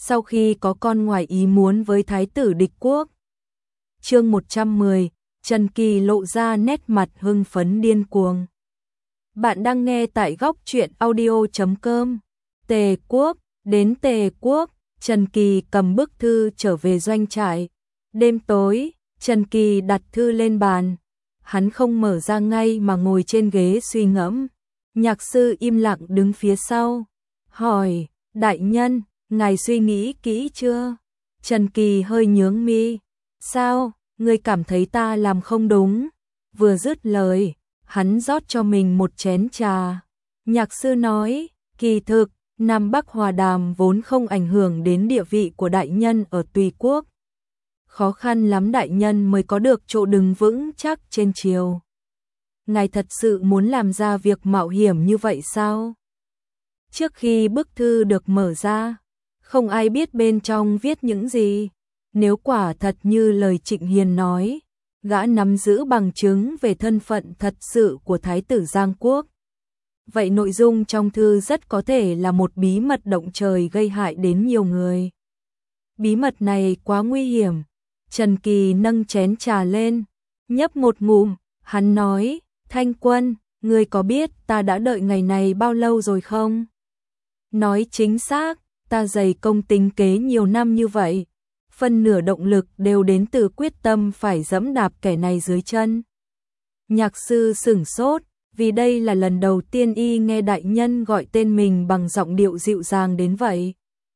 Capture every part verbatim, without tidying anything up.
sau khi có con ngoài ý muốn với thái tử địch quốc. Chương một trăm mười, Trần Kỳ lộ ra nét mặt hưng phấn điên cuồng. Bạn đang nghe tại góc truyện audio chấm com. Tề quốc, đến Tề quốc, Trần Kỳ cầm bức thư trở về doanh trại. Đêm tối, Trần Kỳ đặt thư lên bàn. Hắn không mở ra ngay mà ngồi trên ghế suy ngẫm. Nhạc sư im lặng đứng phía sau. Hỏi, đại nhân, ngài suy nghĩ kỹ chưa? Trần Kỳ hơi nhướng mi. Sao, ngươi cảm thấy ta làm không đúng? Vừa dứt lời, hắn rót cho mình một chén trà. Nhạc sư nói, kỳ thực, Nam Bắc hòa đàm vốn không ảnh hưởng đến địa vị của đại nhân ở Tùy quốc. Khó khăn lắm đại nhân mới có được chỗ đứng vững chắc trên triều. Ngài thật sự muốn làm ra việc mạo hiểm như vậy sao? Trước khi bức thư được mở ra, không ai biết bên trong viết những gì. Nếu quả thật như lời Trịnh Hiền nói, gã nắm giữ bằng chứng về thân phận thật sự của Thái tử Giang Quốc. Vậy nội dung trong thư rất có thể là một bí mật động trời gây hại đến nhiều người. Bí mật này quá nguy hiểm. Trần Kỳ nâng chén trà lên, nhấp một ngụm, hắn nói, Thanh Quân, ngươi có biết ta đã đợi ngày này bao lâu rồi không? Nói chính xác, ta dày công tính kế nhiều năm như vậy. Phân nửa động lực đều đến từ quyết tâm phải dẫm đạp kẻ này dưới chân. Nhạc sư sửng sốt, vì đây là lần đầu tiên y nghe đại nhân gọi tên mình bằng giọng điệu dịu dàng đến vậy.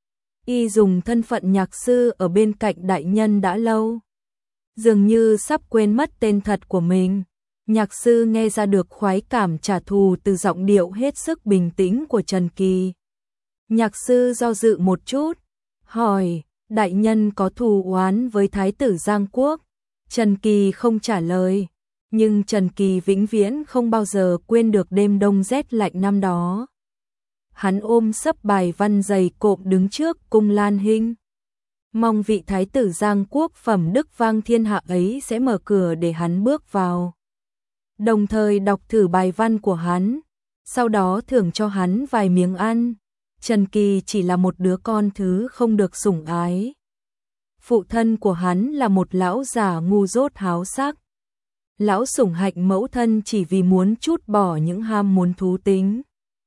Y dùng thân phận nhạc sư ở bên cạnh đại nhân đã lâu. Dường như sắp quên mất tên thật của mình. Nhạc sư nghe ra được khoái cảm trả thù từ giọng điệu hết sức bình tĩnh của Trần Kỳ. Nhạc sư do dự một chút, hỏi, đại nhân có thù oán với Thái tử Giang Quốc? Trần Kỳ không trả lời, nhưng Trần Kỳ vĩnh viễn không bao giờ quên được đêm đông rét lạnh năm đó. Hắn ôm sấp bài văn dày cộm đứng trước cung Lan Hinh. Mong vị Thái tử Giang Quốc phẩm đức vang thiên hạ ấy sẽ mở cửa để hắn bước vào. Đồng thời đọc thử bài văn của hắn, sau đó thưởng cho hắn vài miếng ăn. Trần Kỳ chỉ là một đứa con thứ không được sủng ái. Phụ thân của hắn là một lão già ngu dốt háo sắc. Lão sủng hạnh mẫu thân chỉ vì muốn trút bỏ những ham muốn thú tính.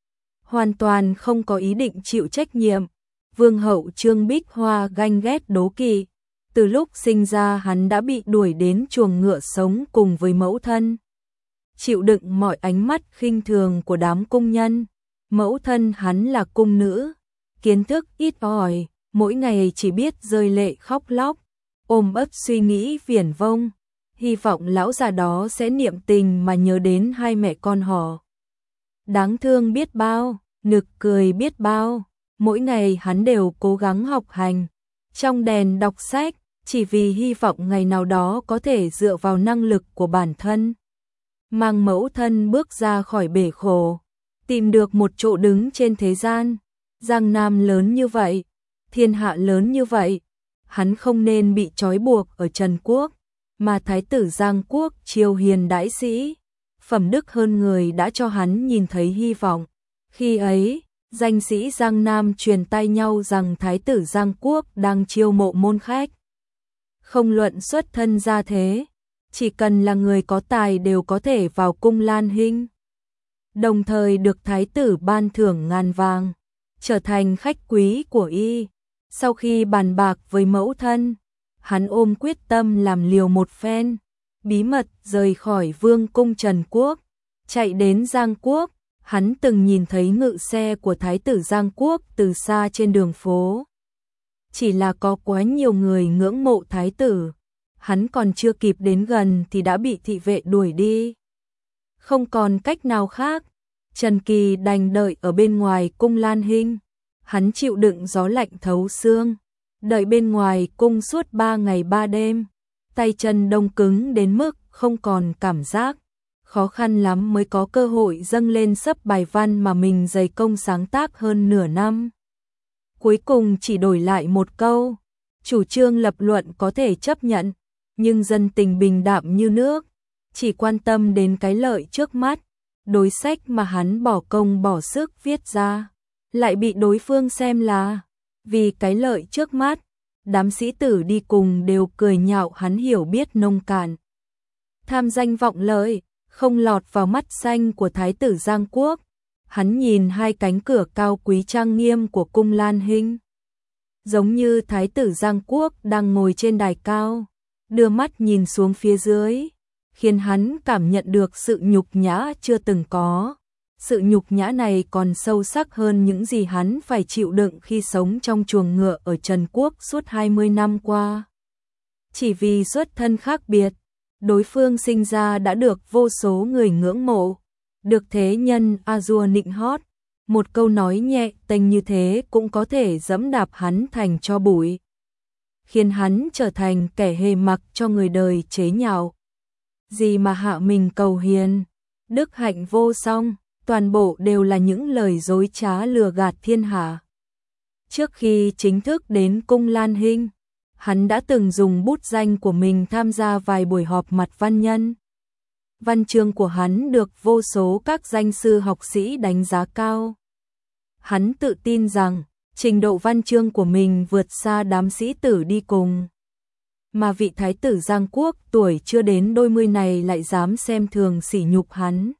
Hoàn toàn không có ý định chịu trách nhiệm. Vương hậu Trương Bích Hoa ganh ghét đố kỵ. Từ lúc sinh ra hắn đã bị đuổi đến chuồng ngựa sống cùng với mẫu thân. Chịu đựng mọi ánh mắt khinh thường của đám cung nhân. Mẫu thân hắn là cung nữ, kiến thức ít ỏi, mỗi ngày chỉ biết rơi lệ khóc lóc, ôm ấp suy nghĩ viển vông, hy vọng lão già đó sẽ niệm tình mà nhớ đến hai mẹ con họ. Đáng thương biết bao, nực cười biết bao, mỗi ngày hắn đều cố gắng học hành, trong đèn đọc sách, chỉ vì hy vọng ngày nào đó có thể dựa vào năng lực của bản thân, mang mẫu thân bước ra khỏi bể khổ. Tìm được một chỗ đứng trên thế gian. Giang Nam lớn như vậy, thiên hạ lớn như vậy, hắn không nên bị trói buộc ở Trần Quốc, mà Thái tử Giang Quốc triều hiền đãi sĩ, phẩm đức hơn người đã cho hắn nhìn thấy hy vọng. Khi ấy, danh sĩ Giang Nam truyền tay nhau rằng Thái tử Giang Quốc đang chiêu mộ môn khách. Không luận xuất thân gia thế, chỉ cần là người có tài đều có thể vào cung Lan Hinh. Đồng thời được thái tử ban thưởng ngàn vàng, trở thành khách quý của y. Sau khi bàn bạc với mẫu thân, hắn ôm quyết tâm làm liều một phen, bí mật rời khỏi vương cung Trần Quốc, chạy đến Giang Quốc. Hắn từng nhìn thấy ngự xe của thái tử Giang Quốc từ xa trên đường phố. Chỉ là có quá nhiều người ngưỡng mộ thái tử, hắn còn chưa kịp đến gần thì đã bị thị vệ đuổi đi. Không còn cách nào khác, Trần Kỳ đành đợi ở bên ngoài cung Lan Hinh. Hắn chịu đựng gió lạnh thấu xương, đợi bên ngoài cung suốt ba ngày ba đêm, tay chân đông cứng đến mức không còn cảm giác. Khó khăn lắm mới có cơ hội dâng lên sấp bài văn mà mình dày công sáng tác hơn nửa năm. Cuối cùng chỉ đổi lại một câu, chủ trương lập luận có thể chấp nhận, nhưng dân tình bình đạm như nước, chỉ quan tâm đến cái lợi trước mắt. Đối sách mà hắn bỏ công bỏ sức viết ra, lại bị đối phương xem là Vì cái lợi trước mắt, đám sĩ tử đi cùng đều cười nhạo hắn hiểu biết nông cạn. Tham danh vọng lợi, không lọt vào mắt xanh của Thái tử Giang Quốc. Hắn nhìn hai cánh cửa cao quý trang nghiêm của cung Lan Hinh. Giống như Thái tử Giang Quốc đang ngồi trên đài cao, đưa mắt nhìn xuống phía dưới, khiến hắn cảm nhận được sự nhục nhã chưa từng có. Sự nhục nhã này còn sâu sắc hơn những gì hắn phải chịu đựng khi sống trong chuồng ngựa ở Trần Quốc suốt hai mươi năm qua. Chỉ vì xuất thân khác biệt, đối phương sinh ra đã được vô số người ngưỡng mộ, được thế nhân a dua nịnh hót, một câu nói nhẹ tênh như thế cũng có thể dẫm đạp hắn thành tro bụi, khiến hắn trở thành kẻ hề mặc cho người đời chế nhạo. Gì mà hạ mình cầu hiền, đức hạnh vô song, toàn bộ đều là những lời dối trá lừa gạt thiên hạ. Trước khi chính thức đến cung Lan Hinh, hắn đã từng dùng bút danh của mình tham gia vài buổi họp mặt văn nhân. Văn chương của hắn được vô số các danh sư học sĩ đánh giá cao. Hắn tự tin rằng trình độ văn chương của mình vượt xa đám sĩ tử đi cùng. Mà vị Thái tử Giang Quốc tuổi chưa đến đôi mươi này lại dám xem thường sỉ nhục hắn.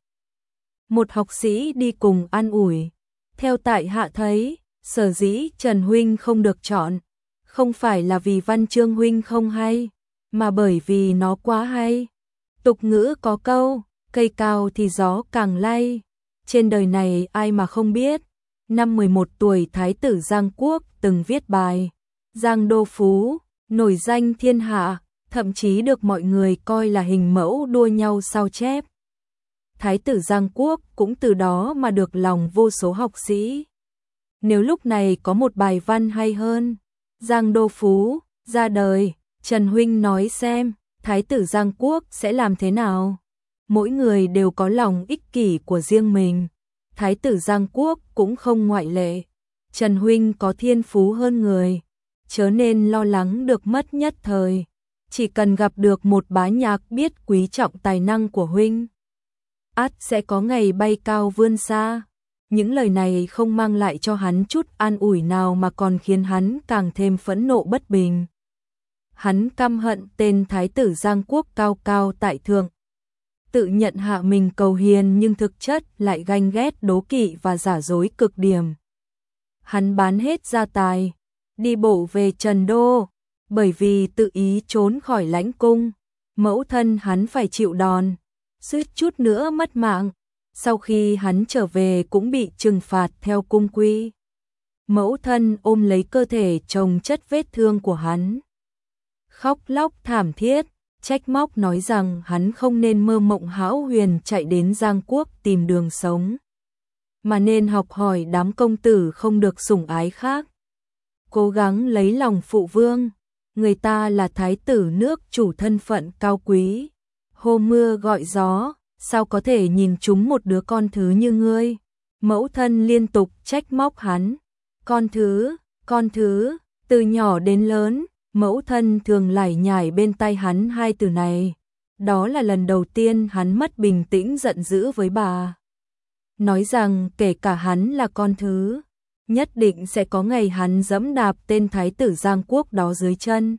Một học sĩ đi cùng an ủi, theo tại hạ thấy, sở dĩ Trần huynh không được chọn, không phải là vì văn chương huynh không hay, mà bởi vì nó quá hay. Tục ngữ có câu, cây cao thì gió càng lay, trên đời này ai mà không biết. Năm mười một tuổi Thái tử Giang Quốc từng viết bài Giang Đô Phú, nổi danh thiên hạ, thậm chí được mọi người coi là hình mẫu đua nhau sao chép. Thái tử Giang Quốc cũng từ đó mà được lòng vô số học sĩ. Nếu lúc này có một bài văn hay hơn, Giang Đô Phú ra đời, Trần huynh nói xem, Thái tử Giang Quốc sẽ làm thế nào? Mỗi người đều có lòng ích kỷ của riêng mình. Thái tử Giang Quốc cũng không ngoại lệ. Trần huynh có thiên phú hơn người, chớ nên lo lắng được mất nhất thời. Chỉ cần gặp được một bá nhạc biết quý trọng tài năng của huynh, ắt sẽ có ngày bay cao vươn xa. Những lời này không mang lại cho hắn chút an ủi nào mà còn khiến hắn càng thêm phẫn nộ bất bình. Hắn căm hận tên Thái tử Giang Quốc cao cao tại thượng, tự nhận hạ mình cầu hiền nhưng thực chất lại ganh ghét đố kỵ và giả dối cực điểm. Hắn bán hết gia tài, đi bộ về Trần Đô, bởi vì tự ý trốn khỏi lãnh cung, mẫu thân hắn phải chịu đòn, suýt chút nữa mất mạng. Sau khi hắn trở về cũng bị trừng phạt theo cung quy. Mẫu thân ôm lấy cơ thể chồng chất vết thương của hắn, khóc lóc thảm thiết, trách móc nói rằng hắn không nên mơ mộng hão huyền chạy đến Giang Quốc tìm đường sống, mà nên học hỏi đám công tử không được sủng ái khác, cố gắng lấy lòng phụ vương. Người ta là thái tử nước chủ thân phận cao quý, hô mưa gọi gió, sao có thể nhìn trúng một đứa con thứ như ngươi? Mẫu thân liên tục trách móc hắn. Con thứ, con thứ, từ nhỏ đến lớn, mẫu thân thường lải nhải bên tai hắn hai từ này. Đó là lần đầu tiên hắn mất bình tĩnh giận dữ với bà. Nói rằng kể cả hắn là con thứ, nhất định sẽ có ngày hắn giẫm đạp tên Thái tử Giang Quốc đó dưới chân.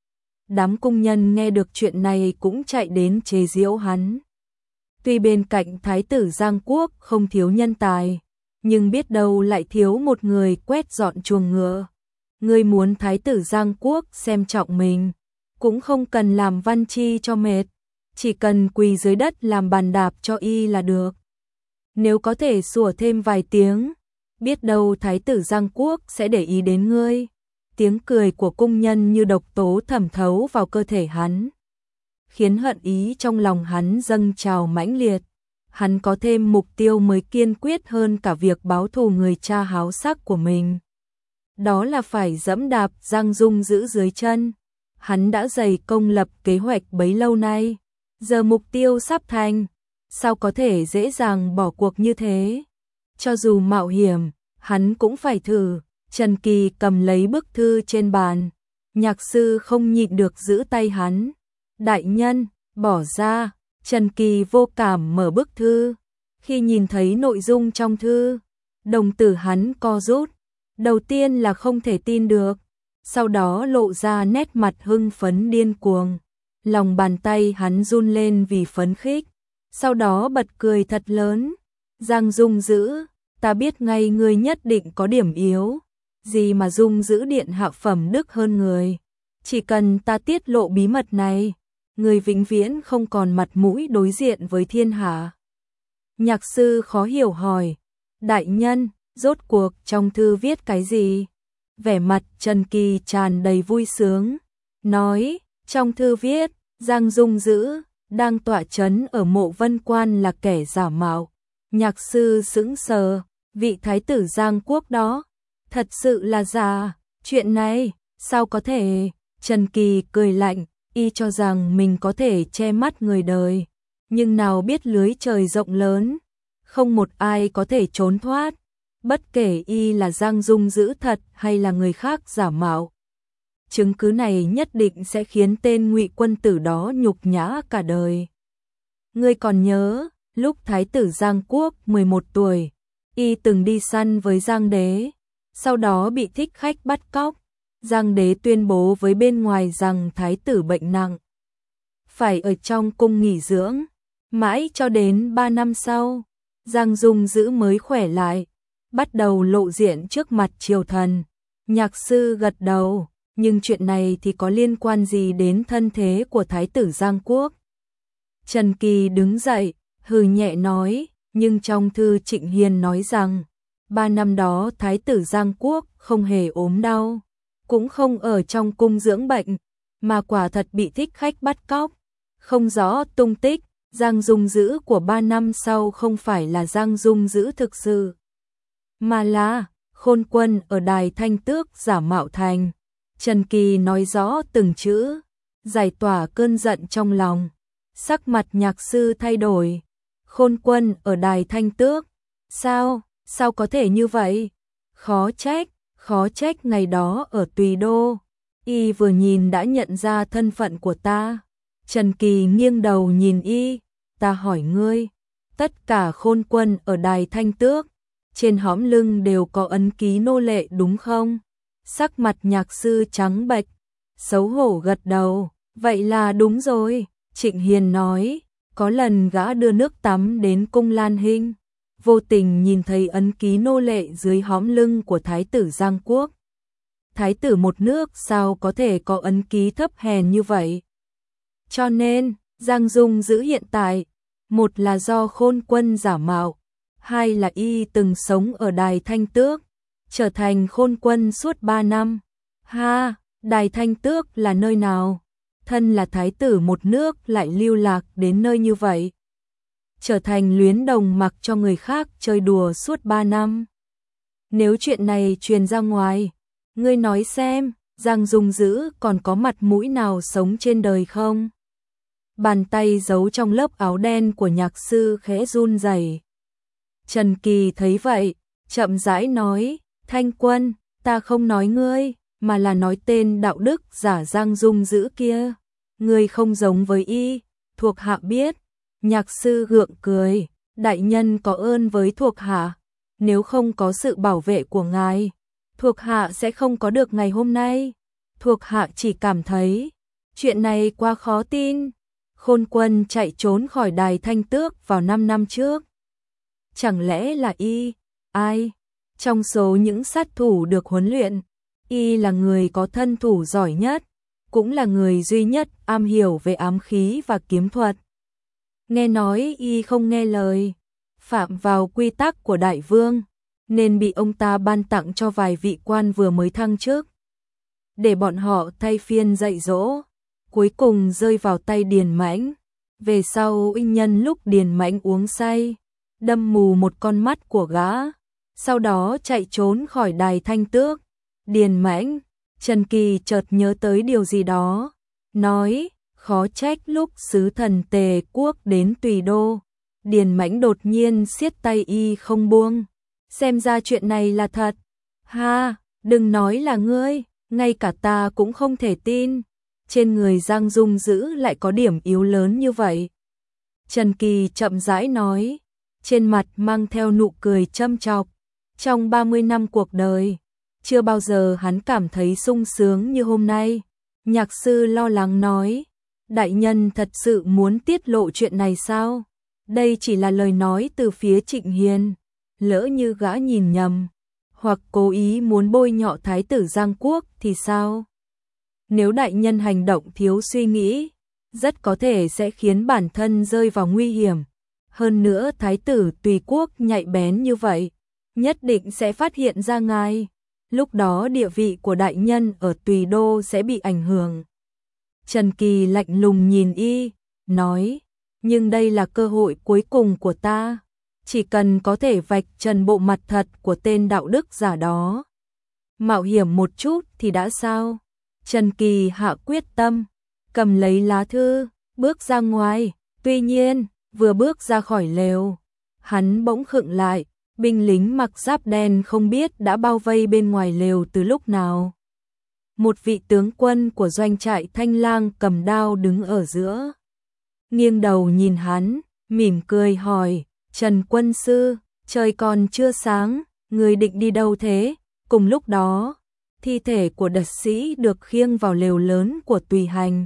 Đám cung nhân nghe được chuyện này cũng chạy đến chế giễu hắn. Tuy bên cạnh Thái tử Giang Quốc không thiếu nhân tài, nhưng biết đâu lại thiếu một người quét dọn chuồng ngựa. Ngươi muốn Thái tử Giang Quốc xem trọng mình, cũng không cần làm văn chi cho mệt, chỉ cần quỳ dưới đất làm bàn đạp cho y là được. Nếu có thể sủa thêm vài tiếng, biết đâu Thái tử Giang Quốc sẽ để ý đến ngươi. Tiếng cười của cung nhân như độc tố thẩm thấu vào cơ thể hắn, khiến hận ý trong lòng hắn dâng trào mãnh liệt. Hắn có thêm mục tiêu mới kiên quyết hơn cả việc báo thù người cha háo sắc của mình. Đó là phải dẫm đạp Giang Dung giữ dưới chân. Hắn đã dày công lập kế hoạch bấy lâu nay, giờ mục tiêu sắp thành, sao có thể dễ dàng bỏ cuộc như thế? Cho dù mạo hiểm, hắn cũng phải thử. Trần Kỳ cầm lấy bức thư trên bàn, nhạc sư không nhịn được giữ tay hắn. Đại nhân, bỏ ra. Trần Kỳ vô cảm mở bức thư. Khi nhìn thấy nội dung trong thư, đồng tử hắn co rút, Đầu tiên là không thể tin được, sau đó lộ ra nét mặt hưng phấn điên cuồng. Lòng bàn tay hắn run lên vì phấn khích, sau đó bật cười thật lớn. Giang Dung Dữ, ta biết ngay ngươi nhất định có điểm yếu, gì mà Dung Dữ điện hạ phẩm đức hơn người. Chỉ cần ta tiết lộ bí mật này, người vĩnh viễn không còn mặt mũi đối diện với thiên hạ. Nhạc sư khó hiểu hỏi, đại nhân, rốt cuộc trong thư viết cái gì? Vẻ mặt Trần Kỳ tràn đầy vui sướng, nói, trong thư viết, Giang Dung Dữ đang tọa trấn ở Mộ Vân Quan là kẻ giả mạo. Nhạc sư sững sờ, vị thái tử Giang Quốc đó, thật sự là giả, chuyện này, sao có thể? Trần Kỳ cười lạnh, y cho rằng mình có thể che mắt người đời, nhưng nào biết lưới trời rộng lớn, không một ai có thể trốn thoát, bất kể y là Giang Dung Dữ thật hay là người khác giả mạo. Chứng cứ này nhất định sẽ khiến tên Ngụy quân tử đó nhục nhã cả đời. Ngươi còn nhớ, lúc thái tử Giang Quốc mười một tuổi, y từng đi săn với Giang đế, sau đó bị thích khách bắt cóc. Giang đế tuyên bố với bên ngoài rằng thái tử bệnh nặng, phải ở trong cung nghỉ dưỡng, mãi cho đến ba năm sau, Giang Dung Dữ mới khỏe lại, bắt đầu lộ diện trước mặt triều thần. Nhạc sư gật đầu, nhưng chuyện này thì có liên quan gì đến thân thế của thái tử Giang Quốc? Trần Kỳ đứng dậy, hừ nhẹ nói, nhưng trong thư Trịnh Hiền nói rằng, ba năm đó thái tử Giang Quốc không hề ốm đau, cũng không ở trong cung dưỡng bệnh, mà quả thật bị thích khách bắt cóc, không rõ tung tích. Giang Dung Dữ của ba năm sau không phải là Giang Dung Dữ thực sự, mà là Khôn Quân ở Đài Thanh Tước giả mạo thành. Trần Kỳ nói rõ từng chữ, giải tỏa cơn giận trong lòng. Sắc mặt nhạc sư thay đổi. Khôn Quân ở Đài Thanh Tước, sao, sao có thể như vậy? Khó trách, khó trách ngày đó ở Tùy Đô, y vừa nhìn đã nhận ra thân phận của ta. Trần Kỳ nghiêng đầu nhìn y, ta hỏi ngươi, tất cả khôn quân ở Đài Thanh Tước, trên hõm lưng đều có ấn ký nô lệ đúng không? Sắc mặt nhạc sư trắng bệch, xấu hổ gật đầu, vậy là đúng rồi. Trịnh Hiền nói, có lần gã đưa nước tắm đến cung Lan Hinh, vô tình nhìn thấy ấn ký nô lệ dưới hõm lưng của thái tử Giang Quốc. Thái tử một nước sao có thể có ấn ký thấp hèn như vậy? Cho nên, Giang Dung Dữ hiện tại, một là do Khôn Quân giả mạo, hai là y từng sống ở Đài Thanh Tước, trở thành Khôn Quân suốt ba năm. Ha, Đài Thanh Tước là nơi nào? Thân là thái tử một nước lại lưu lạc đến nơi như vậy, trở thành luyến đồng mặc cho người khác chơi đùa suốt ba năm. Nếu chuyện này truyền ra ngoài, ngươi nói xem, Giang Dung Dữ còn có mặt mũi nào sống trên đời không? Bàn tay giấu trong lớp áo đen của nhạc sư khẽ run rẩy. Trần Kỳ thấy vậy, chậm rãi nói, Thanh Quân, ta không nói ngươi, mà là nói tên đạo đức giả Giang Dung Dữ kia. Ngươi không giống với y, thuộc hạ biết. Nhạc sư gượng cười, đại nhân có ơn với thuộc hạ, nếu không có sự bảo vệ của ngài, thuộc hạ sẽ không có được ngày hôm nay. Thuộc hạ chỉ cảm thấy, chuyện này quá khó tin. Khôn Quân chạy trốn khỏi Đài Thanh Tước vào năm năm trước. Chẳng lẽ là y? Ai? Trong số những sát thủ được huấn luyện, y là người có thân thủ giỏi nhất, cũng là người duy nhất am hiểu về ám khí và kiếm thuật. Nghe nói y không nghe lời, phạm vào quy tắc của đại vương, nên bị ông ta ban tặng cho vài vị quan vừa mới thăng chức, để bọn họ thay phiên dạy dỗ, cuối cùng rơi vào tay Điền Mãnh. Về sau inh nhân lúc Điền Mãnh uống say, đâm mù một con mắt của gã, sau đó chạy trốn khỏi Đài Thanh Tước. Điền Mãnh, Trần Kỳ chợt nhớ tới điều gì đó, nói, khó trách lúc sứ thần Tề Quốc đến Tùy Đô, Điền Mãnh đột nhiên siết tay y không buông, xem ra chuyện này là thật. Ha, đừng nói là ngươi, ngay cả ta cũng không thể tin, trên người Giang Dung Dữ lại có điểm yếu lớn như vậy. Trần Kỳ chậm rãi nói, trên mặt mang theo nụ cười châm chọc, trong ba mươi năm cuộc đời, chưa bao giờ hắn cảm thấy sung sướng như hôm nay. Nhạc sư lo lắng nói, đại nhân thật sự muốn tiết lộ chuyện này sao? Đây chỉ là lời nói từ phía Trịnh Hiền, lỡ như gã nhìn nhầm, hoặc cố ý muốn bôi nhọ thái tử Giang Quốc thì sao? Nếu đại nhân hành động thiếu suy nghĩ, rất có thể sẽ khiến bản thân rơi vào nguy hiểm. Hơn nữa thái tử Tùy Quốc nhạy bén như vậy, nhất định sẽ phát hiện ra ngài. Lúc đó địa vị của đại nhân ở Tùy Đô sẽ bị ảnh hưởng. Trần Kỳ lạnh lùng nhìn y, nói, nhưng đây là cơ hội cuối cùng của ta. Chỉ cần có thể vạch trần bộ mặt thật của tên đạo đức giả đó, mạo hiểm một chút thì đã sao? Trần Kỳ hạ quyết tâm, cầm lấy lá thư, bước ra ngoài. Tuy nhiên, vừa bước ra khỏi lều, hắn bỗng khựng lại, binh lính mặc giáp đen không biết đã bao vây bên ngoài lều từ lúc nào. Một vị tướng quân của doanh trại Thanh Lang cầm đao đứng ở giữa, nghiêng đầu nhìn hắn, mỉm cười hỏi, Trần quân sư, trời còn chưa sáng, người định đi đâu thế? Cùng lúc đó, thi thể của đật sĩ được khiêng vào lều lớn của Tùy Hành.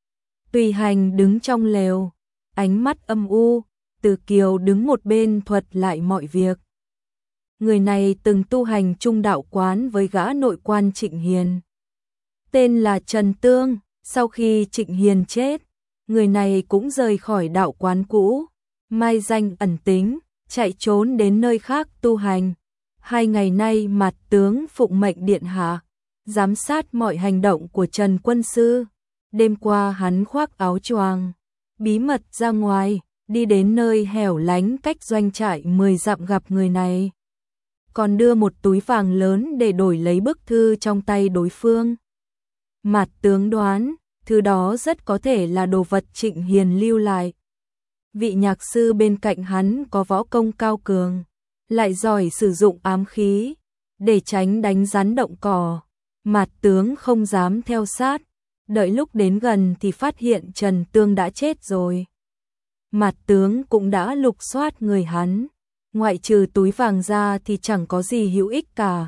Tùy Hành đứng trong lều, ánh mắt âm u, Từ Kiều đứng một bên thuật lại mọi việc. Người này từng tu hành chung đạo quán với gã nội quan Trịnh Hiền, tên là Trần Tương. Sau khi Trịnh Hiền chết, người này cũng rời khỏi đạo quán cũ, mai danh ẩn tính, chạy trốn đến nơi khác tu hành. Hai ngày nay mặt tướng phụng mệnh điện hạ, giám sát mọi hành động của Trần quân sư. Đêm qua hắn khoác áo choàng, bí mật ra ngoài, đi đến nơi hẻo lánh cách doanh trại mười dặm gặp người này, còn đưa một túi vàng lớn để đổi lấy bức thư trong tay đối phương. Mặt tướng đoán, thứ đó rất có thể là đồ vật Trịnh Hiền lưu lại. Vị nhạc sư bên cạnh hắn có võ công cao cường, lại giỏi sử dụng ám khí, để tránh đánh rắn động cỏ. Mặt tướng không dám theo sát, đợi lúc đến gần thì phát hiện Trần Tương đã chết rồi. Mặt tướng cũng đã lục soát người hắn, ngoại trừ túi vàng ra thì chẳng có gì hữu ích cả.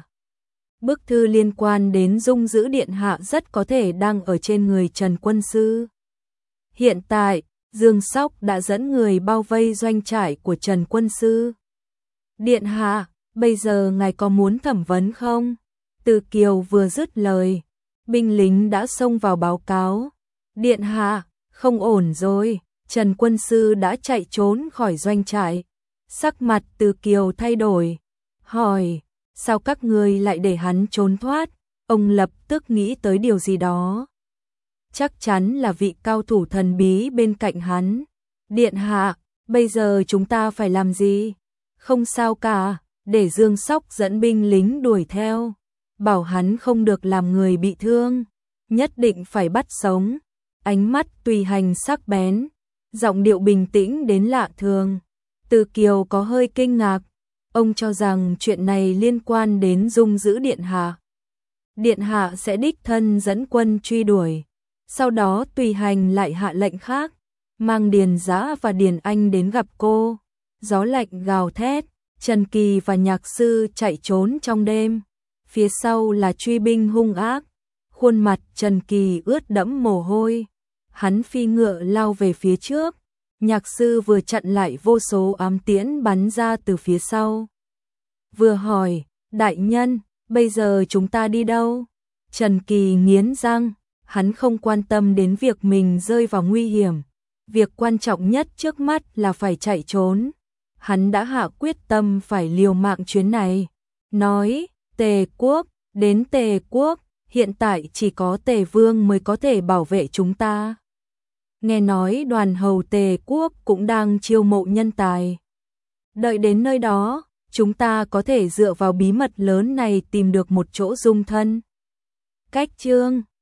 Bức thư liên quan đến dung giữ điện hạ rất có thể đang ở trên người Trần quân sư. Hiện tại, Dương Sóc đã dẫn người bao vây doanh trại của Trần quân sư. Điện hạ, bây giờ ngài có muốn thẩm vấn không? Từ Kiều vừa dứt lời, binh lính đã xông vào báo cáo. Điện hạ, không ổn rồi, Trần quân sư đã chạy trốn khỏi doanh trại. Sắc mặt Từ Kiều thay đổi, hỏi, sao các ngươi lại để hắn trốn thoát? Ông lập tức nghĩ tới điều gì đó. Chắc chắn là vị cao thủ thần bí bên cạnh hắn. Điện hạ, bây giờ chúng ta phải làm gì? Không sao cả, để Dương Sóc dẫn binh lính đuổi theo, bảo hắn không được làm người bị thương, nhất định phải bắt sống. Ánh mắt Tùy Hành sắc bén, giọng điệu bình tĩnh đến lạ thường. Từ Kiều có hơi kinh ngạc, ông cho rằng chuyện này liên quan đến dung giữ điện hạ. Điện hạ sẽ đích thân dẫn quân truy đuổi. Sau đó Tùy Hành lại hạ lệnh khác, mang Điền Giã và Điền Anh đến gặp cô. Gió lạnh gào thét, Trần Kỳ và nhạc sư chạy trốn trong đêm. Phía sau là truy binh hung ác, khuôn mặt Trần Kỳ ướt đẫm mồ hôi. Hắn phi ngựa lao về phía trước, nhạc sư vừa chặn lại vô số ám tiễn bắn ra từ phía sau. Vừa hỏi, đại nhân, bây giờ chúng ta đi đâu? Trần Kỳ nghiến răng, hắn không quan tâm đến việc mình rơi vào nguy hiểm. Việc quan trọng nhất trước mắt là phải chạy trốn. Hắn đã hạ quyết tâm phải liều mạng chuyến này. Nói, Tề quốc, đến Tề quốc, hiện tại chỉ có Tề vương mới có thể bảo vệ chúng ta. Nghe nói đoàn hầu Tề quốc cũng đang chiêu mộ nhân tài. Đợi đến nơi đó, chúng ta có thể dựa vào bí mật lớn này tìm được một chỗ dung thân. Cách chương